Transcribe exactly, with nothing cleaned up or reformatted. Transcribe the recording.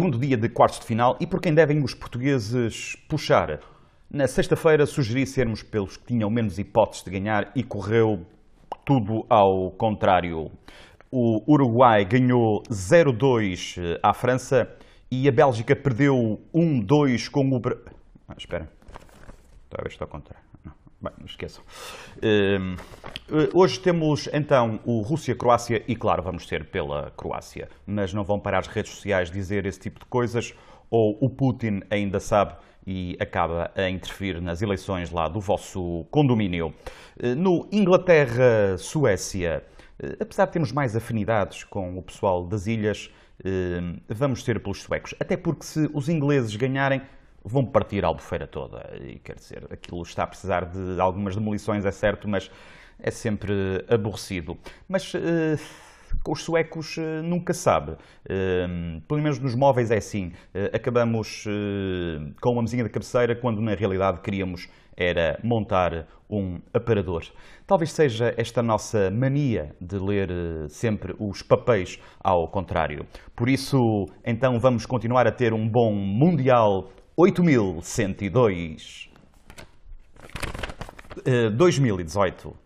segundo dia de quartos de final e por quem devem os portugueses puxar. Na sexta-feira sugeri sermos pelos que tinham menos hipóteses de ganhar e correu tudo ao contrário. O Uruguai ganhou zero dois à França e a Bélgica perdeu um dois com o... Bra... Ah, espera, talvez estou ao contrário. Não. Bem, não esqueçam. Uh, hoje temos então o Rússia-Croácia e claro, vamos ter pela Croácia, mas não vão para as redes sociais dizer esse tipo de coisas ou o Putin ainda sabe e acaba a interferir nas eleições lá do vosso condomínio. No Inglaterra-Suécia, apesar de termos mais afinidades com o pessoal das ilhas, vamos ter pelos suecos. Até porque se os ingleses ganharem, vão partir a Albufeira toda. E quer dizer, aquilo está a precisar de algumas demolições, é certo, mas é sempre aborrecido. Mas... com os suecos nunca se sabe. Uh, pelo menos nos móveis é assim. Uh, acabamos uh, com uma mesinha de cabeceira quando na realidade queríamos era montar um aparador. Talvez seja esta nossa mania de ler uh, sempre os papéis ao contrário. Por isso, então vamos continuar a ter um bom Mundial oito mil cento e dois. Uh, dois mil e dezoito.